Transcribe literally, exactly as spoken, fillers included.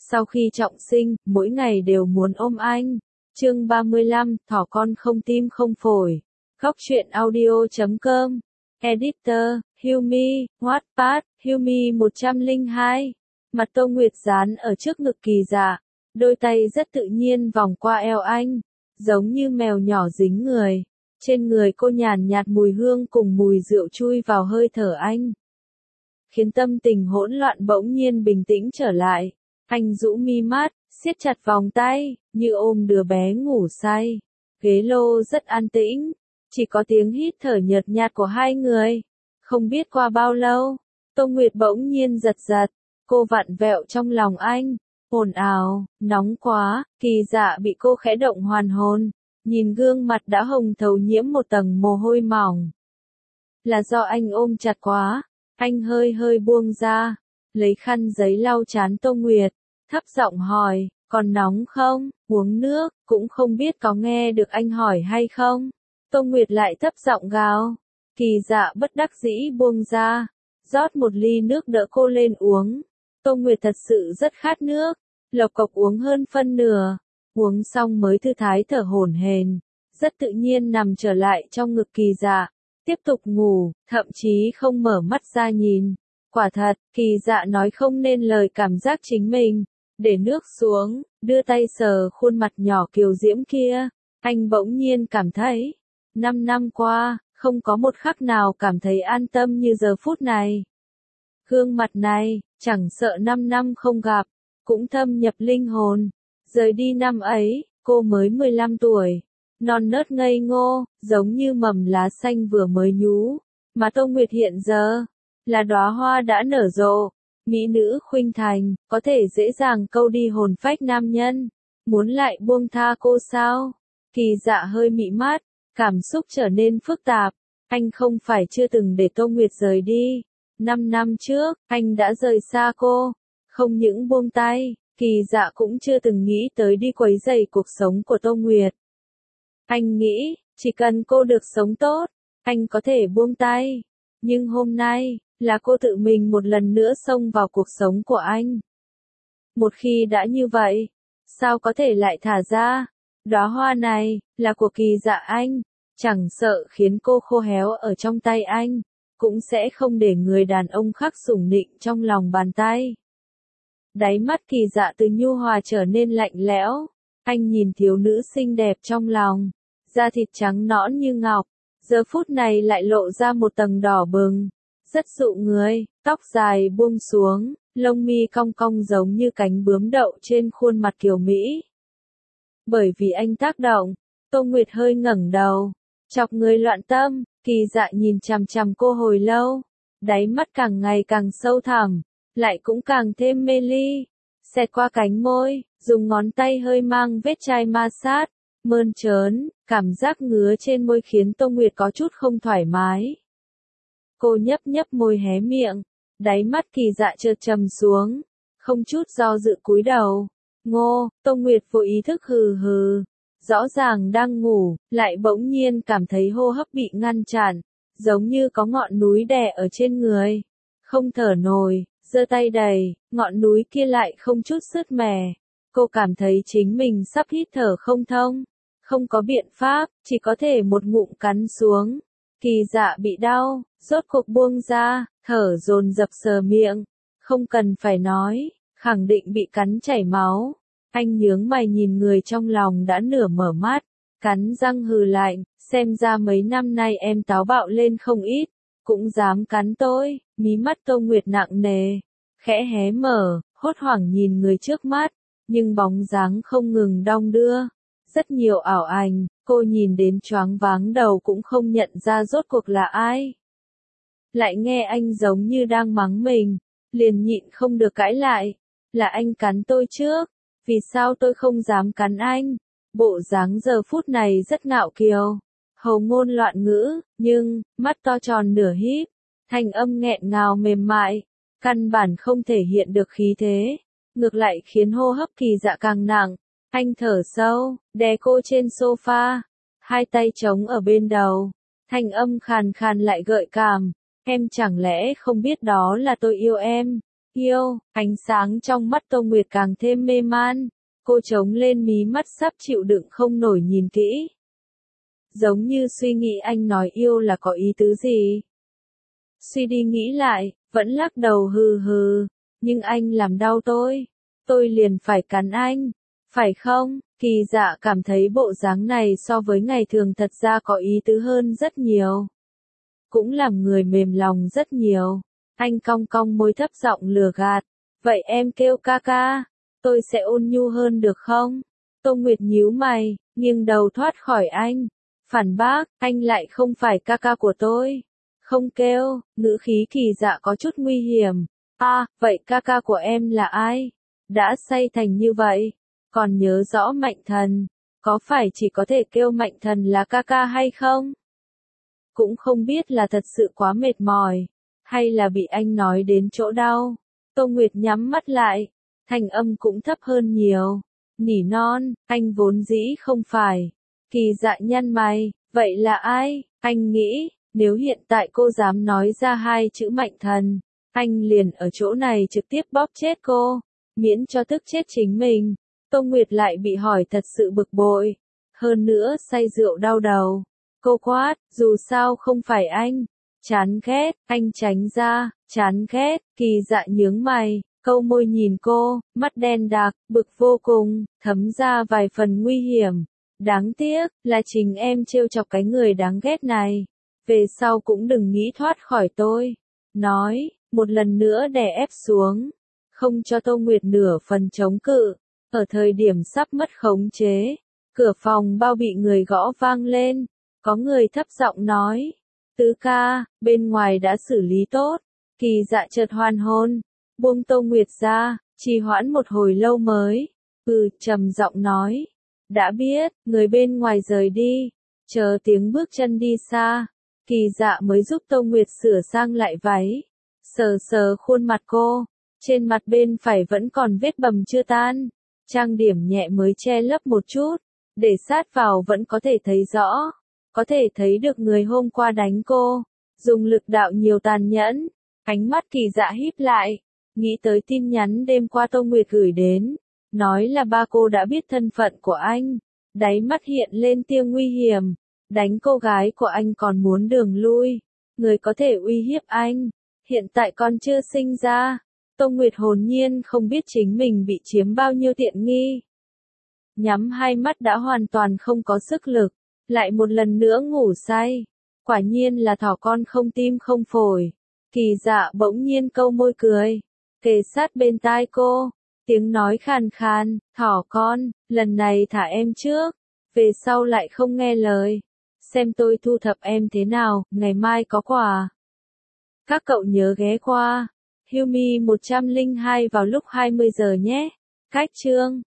Sau khi trọng sinh, mỗi ngày đều muốn ôm anh. Chương ba mươi lăm, thỏ con không tim không phổi. Góc truyện audio chấm com. Editor, Hilmi, Wattpad, Hilmi một trăm lẻ hai. Mặt Tô Nguyệt dán ở trước ngực Kỳ Dạ, đôi tay rất tự nhiên vòng qua eo anh, giống như mèo nhỏ dính người. Trên người cô nhàn nhạt mùi hương cùng mùi rượu chui vào hơi thở anh, khiến tâm tình hỗn loạn bỗng nhiên bình tĩnh trở lại. Anh rũ mi mắt, siết chặt vòng tay, như ôm đứa bé ngủ say. Ghế lô rất an tĩnh, chỉ có tiếng hít thở nhợt nhạt của hai người. Không biết qua bao lâu, Tô Nguyệt bỗng nhiên giật giật, cô vặn vẹo trong lòng anh. Ồn ào, nóng quá. Kỳ Dạ bị cô khẽ động hoàn hồn, nhìn gương mặt đã hồng thấu nhiễm một tầng mồ hôi mỏng. Là do anh ôm chặt quá. Anh hơi hơi buông ra, lấy khăn giấy lau trán Tô Nguyệt, thấp giọng hỏi, còn nóng không, uống nước. Cũng không biết có nghe được anh hỏi hay không. Tô Nguyệt lại thấp giọng gào. Kỳ Dạ bất đắc dĩ buông ra, rót một ly nước đỡ cô lên uống. Tô Nguyệt thật sự rất khát nước, lộc cộc uống hơn phân nửa, uống xong mới thư thái thở hổn hển, rất tự nhiên nằm trở lại trong ngực Kỳ Dạ, tiếp tục ngủ, thậm chí không mở mắt ra nhìn. Quả thật, Kỳ Dạ nói không nên lời cảm giác chính mình. Để nước xuống, đưa tay sờ khuôn mặt nhỏ kiều diễm kia, anh bỗng nhiên cảm thấy, năm năm qua, không có một khắc nào cảm thấy an tâm như giờ phút này. Gương mặt này, chẳng sợ năm năm không gặp, cũng thâm nhập linh hồn. Rời đi năm ấy, cô mới mười lăm tuổi, non nớt ngây ngô, giống như mầm lá xanh vừa mới nhú. Mà Tô Nguyệt hiện giờ, là đóa hoa đã nở rộ, mỹ nữ khuynh thành, có thể dễ dàng câu đi hồn phách nam nhân. Muốn lại buông tha cô sao? Kỳ Dạ hơi mị mắt, cảm xúc trở nên phức tạp. Anh không phải chưa từng để Tô Nguyệt rời đi. Năm năm trước, anh đã rời xa cô. Không những buông tay, Kỳ Dạ cũng chưa từng nghĩ tới đi quấy rầy cuộc sống của Tô Nguyệt. Anh nghĩ, chỉ cần cô được sống tốt, anh có thể buông tay. Nhưng hôm nay, là cô tự mình một lần nữa xông vào cuộc sống của anh. Một khi đã như vậy, sao có thể lại thả ra? Đóa hoa này, là của Kỳ Dạ anh, chẳng sợ khiến cô khô héo ở trong tay anh, cũng sẽ không để người đàn ông khác sủng nịnh trong lòng bàn tay. Đáy mắt Kỳ Dạ từ nhu hòa trở nên lạnh lẽo, anh nhìn thiếu nữ xinh đẹp trong lòng, da thịt trắng nõn như ngọc, giờ phút này lại lộ ra một tầng đỏ bừng, rất dụ người, tóc dài buông xuống, lông mi cong cong giống như cánh bướm đậu trên khuôn mặt kiều mỹ. Bởi vì anh tác động, Tô Nguyệt hơi ngẩng đầu, chọc người loạn tâm. Kỳ Dạ nhìn chằm chằm cô hồi lâu, đáy mắt càng ngày càng sâu thẳm, lại cũng càng thêm mê ly. Xẹt qua cánh môi, dùng ngón tay hơi mang vết chai ma sát, mơn trớn, cảm giác ngứa trên môi khiến Tô Nguyệt có chút không thoải mái. Cô nhấp nhấp môi hé miệng, đáy mắt Kỳ Dạ chợt trầm xuống, không chút do dự cúi đầu. Ngô. Tô Nguyệt vô ý thức hừ hừ. Rõ ràng đang ngủ, lại bỗng nhiên cảm thấy hô hấp bị ngăn chặn, giống như có ngọn núi đè ở trên người. Không thở nổi, giơ tay đẩy, ngọn núi kia lại không chút sứt mẻ. Cô cảm thấy chính mình sắp hít thở không thông. Không có biện pháp, chỉ có thể một ngụm cắn xuống. Kỳ Dạ bị đau, rốt cuộc buông ra, thở dồn dập sờ miệng. Không cần phải nói, khẳng định bị cắn chảy máu. Anh nhướng mày nhìn người trong lòng đã nửa mở mắt, cắn răng hừ lạnh, xem ra mấy năm nay em táo bạo lên không ít, cũng dám cắn tôi. Mí mắt Tô Nguyệt nặng nề, khẽ hé mở, hốt hoảng nhìn người trước mắt, nhưng bóng dáng không ngừng đong đưa. Rất nhiều ảo ảnh, cô nhìn đến choáng váng đầu cũng không nhận ra rốt cuộc là ai. Lại nghe anh giống như đang mắng mình, liền nhịn không được cãi lại, là anh cắn tôi trước. Vì sao tôi không dám cắn anh? Bộ dáng giờ phút này rất ngạo kiều, hầu ngôn loạn ngữ, nhưng, mắt to tròn nửa híp, thanh âm nghẹn ngào mềm mại, căn bản không thể hiện được khí thế, ngược lại khiến hô hấp Kỳ Dạ càng nặng. Anh thở sâu, đè cô trên sofa, hai tay trống ở bên đầu, thanh âm khàn khàn lại gợi cảm, em chẳng lẽ không biết đó là tôi yêu em? Yêu, ánh sáng trong mắt Tô Nguyệt càng thêm mê man. Cô trống lên mí mắt sắp chịu đựng không nổi nhìn kỹ. Giống như suy nghĩ anh nói yêu là có ý tứ gì. Suy đi nghĩ lại, vẫn lắc đầu hừ hừ. Nhưng anh làm đau tôi. Tôi liền phải cắn anh. Phải không? Kỳ Dạ cảm thấy bộ dáng này so với ngày thường thật ra có ý tứ hơn rất nhiều. Cũng làm người mềm lòng rất nhiều. Anh cong cong môi thấp giọng lừa gạt. Vậy em kêu ca ca. Tôi sẽ ôn nhu hơn được không? Tô Nguyệt nhíu mày, nghiêng đầu thoát khỏi anh. Phản bác, anh lại không phải ca ca của tôi. Không kêu, ngữ khí Kỳ Dạ có chút nguy hiểm. À, vậy ca ca của em là ai? Đã say thành như vậy. Còn nhớ rõ Mạnh Thần. Có phải chỉ có thể kêu Mạnh Thần là ca ca hay không? Cũng không biết là thật sự quá mệt mỏi. Hay là bị anh nói đến chỗ đau. Tô Nguyệt nhắm mắt lại. Thanh âm cũng thấp hơn nhiều. Nỉ non, anh vốn dĩ không phải. Kỳ Dạ nhăn mày, vậy là ai? Anh nghĩ, nếu hiện tại cô dám nói ra hai chữ Mạnh Thần, anh liền ở chỗ này trực tiếp bóp chết cô, miễn cho tức chết chính mình. Tô Nguyệt lại bị hỏi thật sự bực bội. Hơn nữa say rượu đau đầu. Cô quát, dù sao không phải anh. Chán ghét, anh tránh ra, chán ghét, Kỳ Dạ nhướng mày. Câu môi nhìn cô, mắt đen đặc, bực vô cùng, thấm ra vài phần nguy hiểm. Đáng tiếc, là chính em trêu chọc cái người đáng ghét này. Về sau cũng đừng nghĩ thoát khỏi tôi. Nói, một lần nữa đè ép xuống. Không cho Tô Nguyệt nửa phần chống cự. Ở thời điểm sắp mất khống chế. Cửa phòng bao bị người gõ vang lên. Có người thấp giọng nói. Tứ ca, bên ngoài đã xử lý tốt. Kỳ Dạ chợt hoàn hồn. Buông Tô Nguyệt ra, trì hoãn một hồi lâu mới. Ừ, trầm giọng nói. Đã biết, người bên ngoài rời đi. Chờ tiếng bước chân đi xa. Kỳ Dạ mới giúp Tô Nguyệt sửa sang lại váy. Sờ sờ khuôn mặt cô. Trên mặt bên phải vẫn còn vết bầm chưa tan. Trang điểm nhẹ mới che lấp một chút. Để sát vào vẫn có thể thấy rõ. Có thể thấy được người hôm qua đánh cô. Dùng lực đạo nhiều tàn nhẫn. Ánh mắt Kỳ Dạ híp lại. Nghĩ tới tin nhắn đêm qua Tô Nguyệt gửi đến. Nói là ba cô đã biết thân phận của anh. Đáy mắt hiện lên tia nguy hiểm. Đánh cô gái của anh còn muốn đường lui. Người có thể uy hiếp anh. Hiện tại con chưa sinh ra. Tô Nguyệt hồn nhiên không biết chính mình bị chiếm bao nhiêu tiện nghi. Nhắm hai mắt đã hoàn toàn không có sức lực. Lại một lần nữa ngủ say. Quả nhiên là thỏ con không tim không phổi. Kỳ Dạ bỗng nhiên câu môi cười. Kề sát bên tai cô. Tiếng nói khàn khàn, thỏ con, lần này thả em trước. Về sau lại không nghe lời. Xem tôi thu thập em thế nào, ngày mai có quà. Các cậu nhớ ghé qua. Hilmi một trăm lẻ hai vào lúc hai mươi giờ nhé. Cách chương.